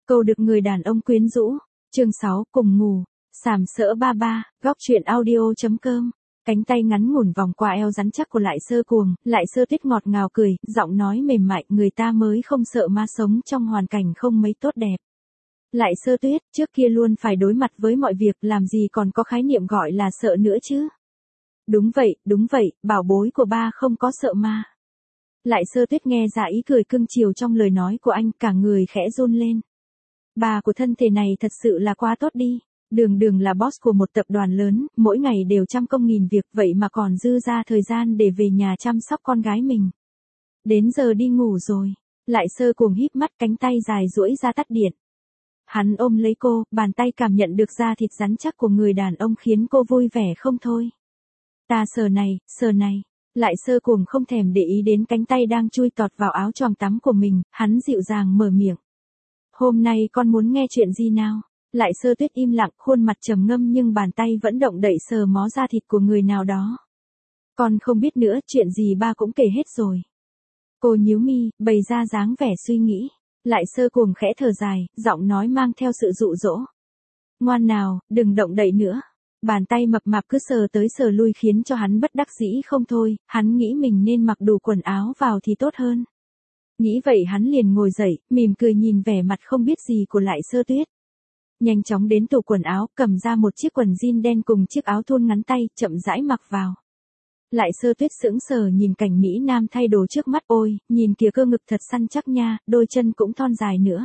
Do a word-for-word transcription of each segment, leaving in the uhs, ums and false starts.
Cầu được người đàn ông quyến rũ. Chương sáu, cùng ngủ. Sàm sỡ ba ba, góc truyện audio.com. Cánh tay ngắn ngủn vòng qua eo rắn chắc của Lại Sơ Cuồng, Lại Sơ Tuyết ngọt ngào cười, giọng nói mềm mại, người ta mới không sợ ma sống trong hoàn cảnh không mấy tốt đẹp. Lại Sơ Tuyết, trước kia luôn phải đối mặt với mọi việc, làm gì còn có khái niệm gọi là sợ nữa chứ. Đúng vậy, đúng vậy, bảo bối của ba không có sợ ma. Lại Sơ Tuyết nghe ra ý cười cưng chiều trong lời nói của anh, cả người khẽ run lên. Bà của thân thể này thật sự là quá tốt đi. Đường đường là boss của một tập đoàn lớn, mỗi ngày đều trăm công nghìn việc, vậy mà còn dư ra thời gian để về nhà chăm sóc con gái mình. Đến giờ đi ngủ rồi. Lại Sơ Cuồng híp mắt, cánh tay dài duỗi ra tắt điện. Hắn ôm lấy cô, bàn tay cảm nhận được da thịt rắn chắc của người đàn ông khiến cô vui vẻ không thôi. Ta sờ này, sờ này. Lại Sơ Cuồng không thèm để ý đến cánh tay đang chui tọt vào áo choàng tắm của mình, hắn dịu dàng mở miệng. Hôm nay con muốn nghe chuyện gì nào? Lại Sơ Tuyết im lặng, khuôn mặt trầm ngâm nhưng bàn tay vẫn động đậy sờ mó da thịt của người nào đó. Con không biết nữa, chuyện gì ba cũng kể hết rồi. Cô nhíu mi, bày ra dáng vẻ suy nghĩ. Lại Sơ Cuồng khẽ thở dài, giọng nói mang theo sự dụ dỗ. Ngoan nào, đừng động đậy nữa. Bàn tay mập mạp cứ sờ tới sờ lui khiến cho hắn bất đắc dĩ không thôi, hắn nghĩ mình nên mặc đủ quần áo vào thì tốt hơn. Nghĩ vậy hắn liền ngồi dậy, mỉm cười nhìn vẻ mặt không biết gì của Lại Sơ Tuyết. Nhanh chóng đến tủ quần áo, cầm ra một chiếc quần jean đen cùng chiếc áo thun ngắn tay, chậm rãi mặc vào. Lại Sơ Tuyết sững sờ nhìn cảnh Mỹ Nam thay đồ trước mắt, ôi, nhìn kìa cơ ngực thật săn chắc nha, đôi chân cũng thon dài nữa.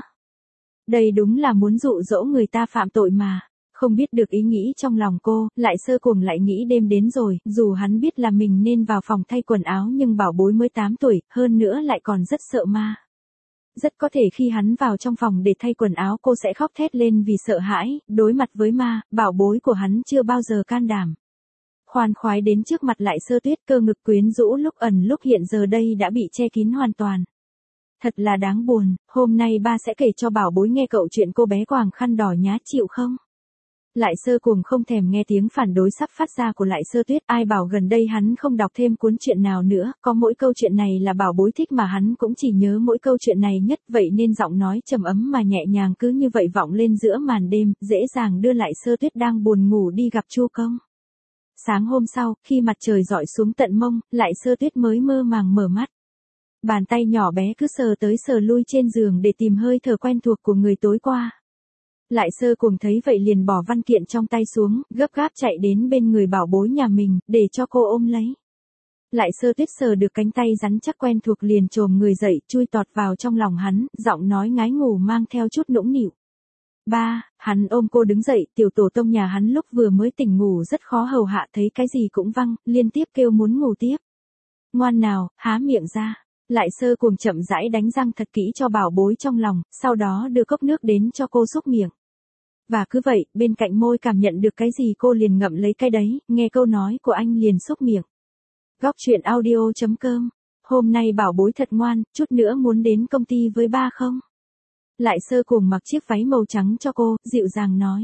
Đây đúng là muốn dụ dỗ người ta phạm tội mà. Không biết được ý nghĩ trong lòng cô, Lại Sơ Cuồng lại nghĩ đêm đến rồi, dù hắn biết là mình nên vào phòng thay quần áo nhưng bảo bối mới tám tuổi, hơn nữa lại còn rất sợ ma. Rất có thể khi hắn vào trong phòng để thay quần áo cô sẽ khóc thét lên vì sợ hãi, đối mặt với ma, bảo bối của hắn chưa bao giờ can đảm. Khoan khoái đến trước mặt Lại Sơ Tuyết, cơ ngực quyến rũ lúc ẩn lúc hiện giờ đây đã bị che kín hoàn toàn. Thật là đáng buồn, hôm nay ba sẽ kể cho bảo bối nghe cậu chuyện cô bé quàng khăn đỏ nhá, chịu không? Lại Sơ Cuồng không thèm nghe tiếng phản đối sắp phát ra của Lại Sơ Tuyết, ai bảo gần đây hắn không đọc thêm cuốn truyện nào nữa, có mỗi câu chuyện này là bảo bối thích mà hắn cũng chỉ nhớ mỗi câu chuyện này nhất, vậy nên giọng nói trầm ấm mà nhẹ nhàng cứ như vậy vọng lên giữa màn đêm, dễ dàng đưa Lại Sơ Tuyết đang buồn ngủ đi gặp Chu Công. Sáng hôm sau, khi mặt trời rọi xuống tận mông, Lại Sơ Tuyết mới mơ màng mở mắt. Bàn tay nhỏ bé cứ sờ tới sờ lui trên giường để tìm hơi thở quen thuộc của người tối qua. Lại Sơ Cuồng thấy vậy liền bỏ văn kiện trong tay xuống, gấp gáp chạy đến bên người bảo bối nhà mình, để cho cô ôm lấy. Lại Sơ Tuyết sờ được cánh tay rắn chắc quen thuộc liền chồm người dậy, chui tọt vào trong lòng hắn, giọng nói ngái ngủ mang theo chút nũng nịu. Ba, hắn ôm cô đứng dậy, tiểu tổ tông nhà hắn lúc vừa mới tỉnh ngủ rất khó hầu hạ, thấy cái gì cũng văng, liên tiếp kêu muốn ngủ tiếp. Ngoan nào, há miệng ra. Lại Sơ Cuồng chậm rãi đánh răng thật kỹ cho bảo bối trong lòng, sau đó đưa cốc nước đến cho cô xúc miệng. Và cứ vậy, bên cạnh môi cảm nhận được cái gì cô liền ngậm lấy cái đấy, nghe câu nói của anh liền xúc miệng. Góc truyện audio.com. Hôm nay bảo bối thật ngoan, chút nữa muốn đến công ty với ba không? Lại Sơ Cuồng mặc chiếc váy màu trắng cho cô, dịu dàng nói.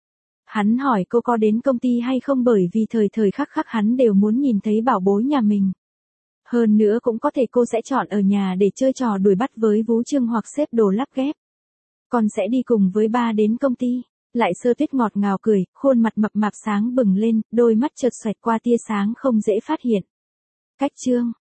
Hắn hỏi cô có đến công ty hay không bởi vì thời thời khắc khắc hắn đều muốn nhìn thấy bảo bối nhà mình. Hơn nữa cũng có thể cô sẽ chọn ở nhà để chơi trò đuổi bắt với Vú Trương hoặc xếp đồ lắp ghép. Con sẽ đi cùng với ba đến công ty. Lại Sơ Tuyết ngọt ngào cười, khuôn mặt mập mạp sáng bừng lên, đôi mắt chợt xoẹt qua tia sáng không dễ phát hiện. Cách chương.